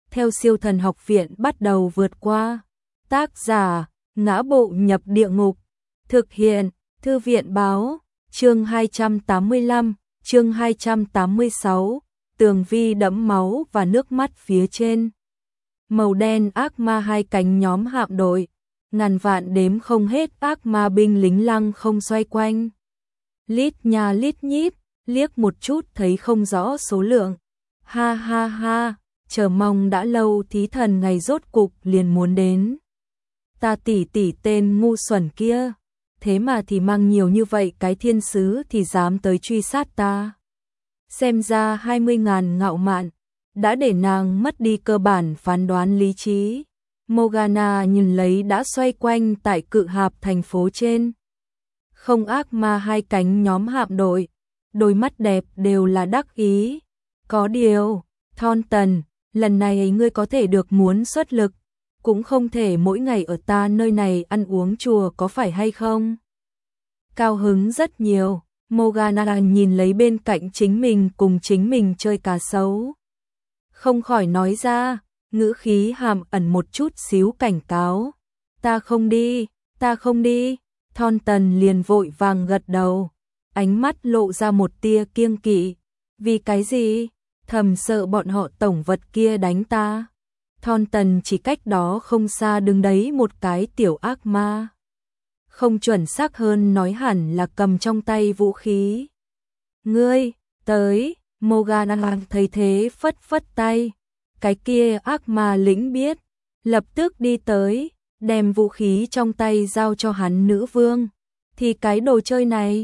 theo siêu thần học viện bắt đầu vượt qua. Tác giả, Ngã Bộ Nhập Địa Ngục. Thực hiện, Thư viện Báo. Chương 285, chương 286, tường vi đẫm máu và nước mắt phía trên. Màu đen ác ma hai cánh nhóm hạm đội, ngàn vạn đếm không hết ác ma binh lính lăng không xoay quanh. Lít nha lít nhít, liếc một chút thấy không rõ số lượng. Ha ha ha, chờ mong đã lâu thí thần ngày rốt cục liền muốn đến. Ta tỉ tên ngu xuẩn kia, thế mà thì mang nhiều như vậy cái thiên sứ thì dám tới truy sát ta. Xem ra 20.000 ngạo mạn đã để nàng mất đi cơ bản phán đoán lý trí. Morgana nhìn lấy đã xoay quanh tại cự hạp thành phố trên. Không ác ma hai cánh nhóm hạm đội, đôi mắt đẹp đều là đắc ý. Có điều, Thornton, lần này ngươi có thể được muốn xuất lực, cũng không thể mỗi ngày ở ta nơi này ăn uống chùa có phải hay không? Cao hứng rất nhiều, Morgana nhìn lấy bên cạnh chính mình cùng chính mình chơi cá sấu. Không khỏi nói ra, ngữ khí hàm ẩn một chút xíu cảnh cáo. Ta không đi, ta không đi. Thornton liền vội vàng gật đầu, ánh mắt lộ ra một tia kiêng kỵ. Vì cái gì? Thầm sợ bọn họ tổng vật kia đánh ta. Thornton chỉ cách đó không xa đứng đấy một cái tiểu ác ma. Không chuẩn xác hơn nói hẳn là cầm trong tay vũ khí. Ngươi, tới, Morgana thấy thế phất phất tay. Cái kia ác ma lĩnh biết, lập tức đi tới, đem vũ khí trong tay giao cho hắn nữ vương. Thì cái đồ chơi này,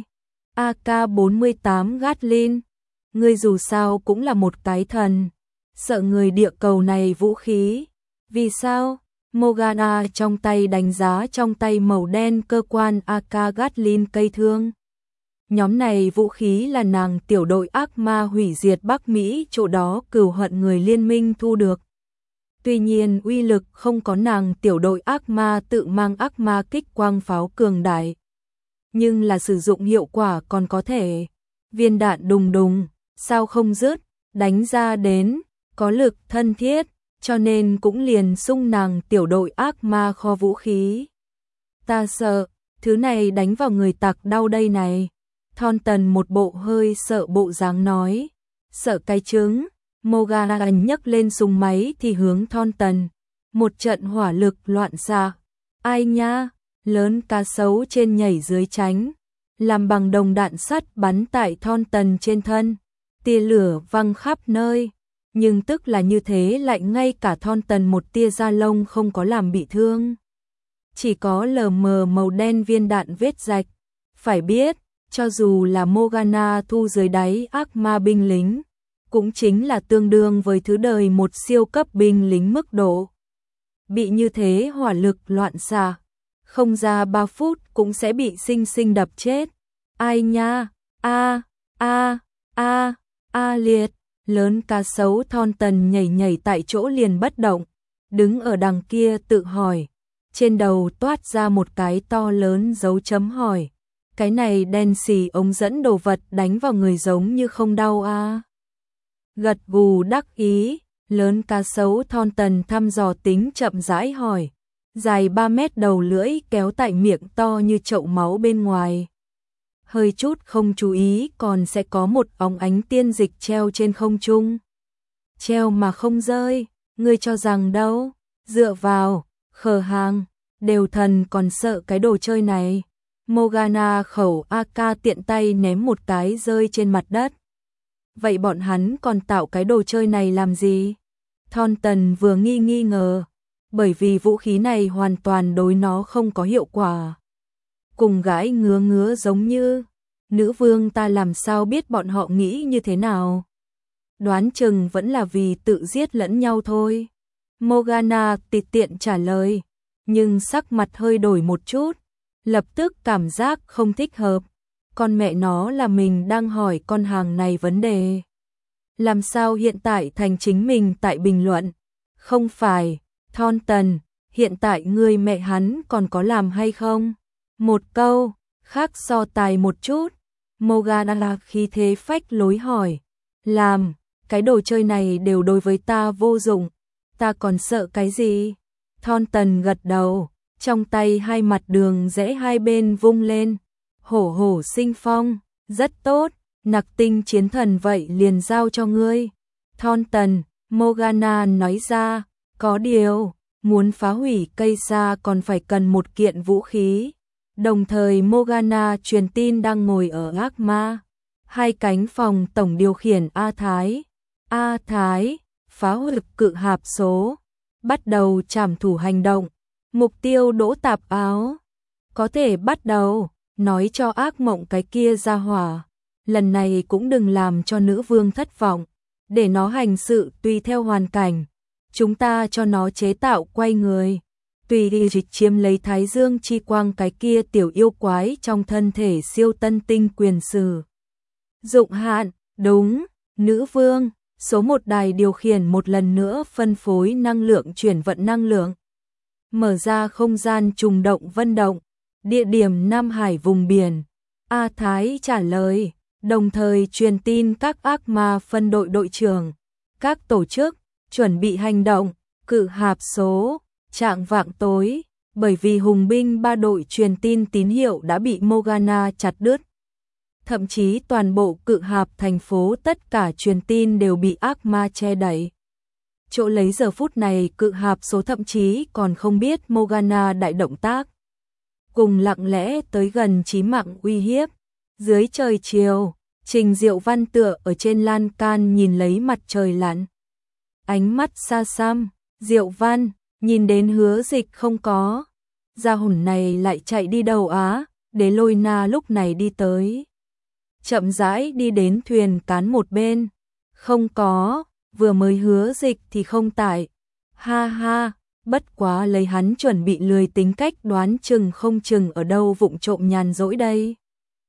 AK-48 Gatling, ngươi dù sao cũng là một cái thần, sợ người địa cầu này vũ khí. Vì sao? Morgana trong tay đánh giá trong tay màu đen cơ quan AK Gatling cây thương. Nhóm này vũ khí là nàng tiểu đội ác ma hủy diệt Bắc Mỹ chỗ đó cừu hận người liên minh thu được. Tuy nhiên uy lực không có nàng tiểu đội ác ma tự mang ác ma kích quang pháo cường đại. Nhưng là sử dụng hiệu quả còn có thể. Viên đạn đùng đùng, sao không dứt, đánh ra đến, có lực thân thiết, cho nên cũng liền xung nàng tiểu đội ác ma kho vũ khí. Ta sợ, thứ này đánh vào người tặc đau đây này. Thornton một bộ hơi sợ bộ dáng nói. Sợ cái trứng. Morgana nhấc lên súng máy thì hướng Thornton. Một trận hỏa lực loạn xạ. Ai nha, lớn cá sấu trên nhảy dưới tránh. Làm bằng đồng đạn sắt bắn tại Thornton trên thân. Tia lửa văng khắp nơi. Nhưng tức là như thế lại ngay cả Thornton một tia da lông không có làm bị thương. Chỉ có lờ mờ màu đen viên đạn vết rạch. Phải biết, cho dù là Morgana thu dưới đáy ác ma binh lính, cũng chính là tương đương với thứ đời một siêu cấp binh lính mức độ. Bị như thế hỏa lực loạn xạ, không ra 3 phút cũng sẽ bị sinh sinh đập chết. Ai nha, liệt, lớn cá sấu Thornton nhảy tại chỗ liền bất động, đứng ở đằng kia tự hỏi, trên đầu toát ra một cái to lớn dấu chấm hỏi. Cái này đen xì ống dẫn đồ vật đánh vào người giống như không đau à. Gật gù đắc ý, lớn cá sấu Thornton thăm dò tính chậm rãi hỏi. Dài 3 mét đầu lưỡi kéo tại miệng to như chậu máu bên ngoài. Hơi chút không chú ý còn sẽ có một óng ánh tiên dịch treo trên không trung. Treo mà không rơi, ngươi cho rằng đâu, dựa vào, khờ hàng, đều thần còn sợ cái đồ chơi này. Morgana khẩu AK tiện tay ném một cái rơi trên mặt đất. Vậy bọn hắn còn tạo cái đồ chơi này làm gì? Thornton vừa nghi ngờ, bởi vì vũ khí này hoàn toàn đối nó không có hiệu quả. Cùng gãi ngứa giống như, nữ vương ta làm sao biết bọn họ nghĩ như thế nào? Đoán chừng vẫn là vì tự giết lẫn nhau thôi. Morgana tiện trả lời, nhưng sắc mặt hơi đổi một chút. Lập tức cảm giác không thích hợp. Con mẹ nó là mình đang hỏi con hàng này vấn đề. Làm sao hiện tại thành chính mình tại bình luận? Không phải, Thornton, hiện tại người mẹ hắn còn có làm hay không? Một câu, khác so tài một chút. Morgana khí thế phách lối hỏi. Làm, cái đồ chơi này đều đối với ta vô dụng. ta còn sợ cái gì? Thornton gật đầu, trong tay hai mặt đường rẽ hai bên vung lên. Hổ hổ sinh phong, rất tốt, nặc tinh chiến thần vậy liền giao cho ngươi. Thornton, Morgana nói ra, có điều, muốn phá hủy cây sa còn phải cần một kiện vũ khí. Đồng thời Morgana truyền tin đang ngồi ở ác ma. Hai cánh phòng tổng điều khiển A Thái. A Thái, phá hủy cự hạp số. Bắt đầu trảm thủ hành động. Mục tiêu Đỗ Tạp Áo. Có thể bắt đầu, nói cho ác mộng cái kia ra hỏa. Lần này cũng đừng làm cho nữ vương thất vọng. Để nó hành sự tùy theo hoàn cảnh. Chúng ta cho nó chế tạo quay người. Tùy đi chiếm lấy Thái Dương chi quang cái kia tiểu yêu quái trong thân thể siêu tân tinh quyền sử. Dụng hạn, đúng, nữ vương, số một đài điều khiển một lần nữa phân phối năng lượng chuyển vận năng lượng. Mở ra không gian trùng động vân động, địa điểm Nam Hải vùng biển. A Thái trả lời, đồng thời truyền tin các ác ma phân đội đội trưởng, các tổ chức, chuẩn bị hành động, cự hạp số, trạng vạng tối, bởi vì hùng binh ba đội truyền tin tín hiệu đã bị Morgana chặt đứt. Thậm chí toàn bộ cự hạp thành phố tất cả truyền tin đều bị ác ma che đậy. Chỗ lấy giờ phút này cự hạp số thậm chí còn không biết Morgana đại động tác. Cùng lặng lẽ tới gần chí mạng uy hiếp. Dưới trời chiều, Trình Diệu Văn tựa ở trên lan can nhìn lấy mặt trời lặn. Ánh mắt xa xăm, Diệu Văn, nhìn đến Hứa Dịch không có. Gia hồn này lại chạy đi đâu á, Đế Lôi Na lúc này đi tới. Chậm rãi đi đến thuyền cán một bên. Không có, vừa mới Hứa Dịch thì không tại. Ha ha, bất quá lấy hắn chuẩn bị lười tính cách đoán chừng không chừng ở đâu vụng trộm nhàn rỗi đây.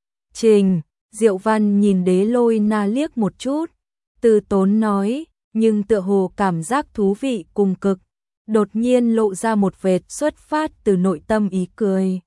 Trình, Diệu Văn nhìn Đế Lôi Na liếc một chút, từ tốn nói, nhưng tựa hồ cảm giác thú vị cùng cực, đột nhiên lộ ra một vệt xuất phát từ nội tâm ý cười.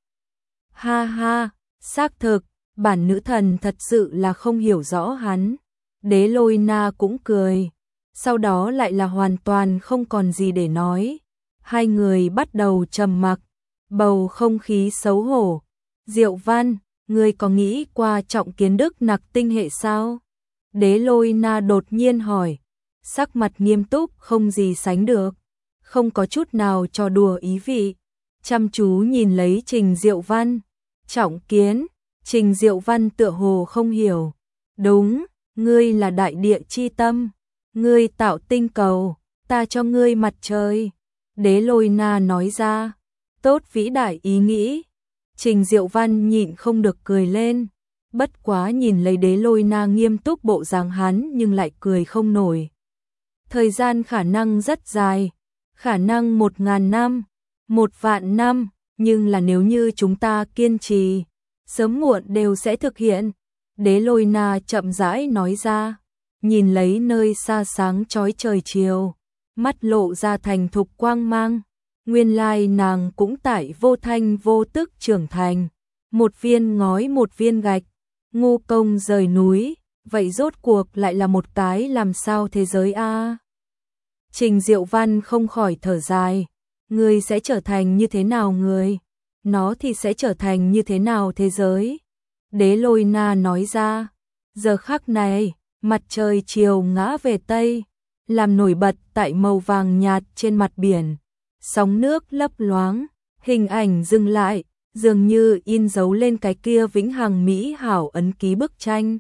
Ha ha, xác thực, bản nữ thần thật sự là không hiểu rõ hắn. Đế Lôi Na cũng cười, sau đó lại là hoàn toàn không còn gì để nói. Hai người bắt đầu trầm mặc, bầu không khí xấu hổ. Diệu Văn, ngươi có nghĩ qua Trọng Kiến Đức nặc tinh hệ sao? Đế Lôi Na đột nhiên hỏi, sắc mặt nghiêm túc không gì sánh được, không có chút nào trò đùa ý vị. Chăm chú nhìn lấy Trình Diệu Văn. Trọng Kiến, Trình Diệu Văn tựa hồ không hiểu. Đúng, ngươi là đại địa chi tâm, ngươi tạo tinh cầu, ta cho ngươi mặt trời. Đế Lôi Na nói ra, tốt vĩ đại ý nghĩ. Trình Diệu Văn nhịn không được cười lên, bất quá nhìn lấy Đế Lôi Na nghiêm túc bộ dáng hắn nhưng lại cười không nổi. Thời gian khả năng rất dài, khả năng 1000 năm, 1.000.000 năm, nhưng là nếu như chúng ta kiên trì, sớm muộn đều sẽ thực hiện. Đế Lôi Na chậm rãi nói ra, nhìn lấy nơi xa sáng chói trời chiều, mắt lộ ra thành thục quang mang. Nguyên lai nàng cũng tại vô thanh vô tức trưởng thành, một viên ngói một viên gạch, ngu công rời núi, vậy rốt cuộc lại là một cái làm sao thế giới a? Trình Diệu Văn không khỏi thở dài, người sẽ trở thành như thế nào người, nó thì sẽ trở thành như thế nào thế giới. Đế Lôi Na nói ra, giờ khắc này, mặt trời chiều ngã về Tây, làm nổi bật tại màu vàng nhạt trên mặt biển. Sóng nước lấp loáng, hình ảnh dừng lại, dường như in dấu lên cái kia vĩnh hằng mỹ hảo ấn ký bức tranh.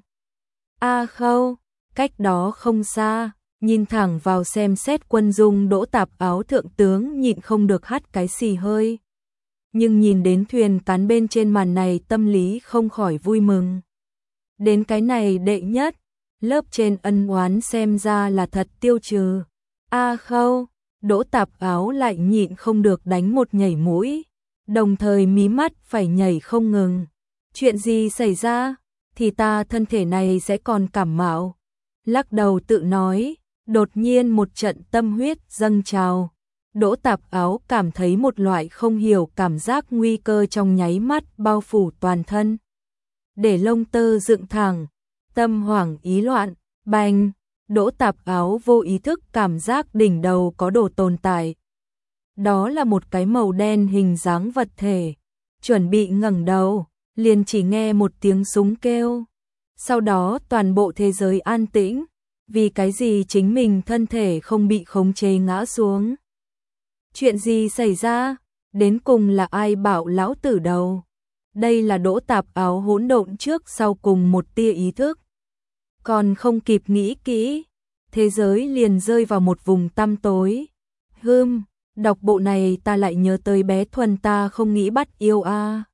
A Khâu, cách đó không xa, nhìn thẳng vào xem xét quân dung Đỗ Tạp Áo thượng tướng nhịn không được hắt cái xì hơi. Nhưng nhìn đến thuyền cán bên trên màn này tâm lý không khỏi vui mừng. Đến cái này đệ nhất, lớp trên ân oán xem ra là thật tiêu trừ. A Khâu, Đỗ Tạp Áo lại nhịn không được đánh một nhảy mũi, đồng thời mí mắt phải nhảy không ngừng. Chuyện gì xảy ra? Thì ta thân thể này sẽ còn cảm mạo. Lắc đầu tự nói, đột nhiên một trận tâm huyết dâng trào. Đỗ Tạp Áo cảm thấy một loại không hiểu cảm giác nguy cơ trong nháy mắt bao phủ toàn thân. Để lông tơ dựng thẳng, tâm hoảng ý loạn, bành, Đỗ Tạp Áo vô ý thức cảm giác đỉnh đầu có đồ tồn tại. Đó là một cái màu đen hình dáng vật thể. Chuẩn bị ngẩng đầu, liền chỉ nghe một tiếng súng kêu. Sau đó toàn bộ thế giới an tĩnh, vì cái gì chính mình thân thể không bị khống chế ngã xuống. Chuyện gì xảy ra? Đến cùng là ai bảo lão tử đầu? Đây là Đỗ Tạp Áo hỗn độn trước sau cùng một tia ý thức. Còn không kịp nghĩ kỹ, thế giới liền rơi vào một vùng tăm tối. Đọc bộ này ta lại nhớ tới bé Thuần ta không nghĩ bắt yêu a.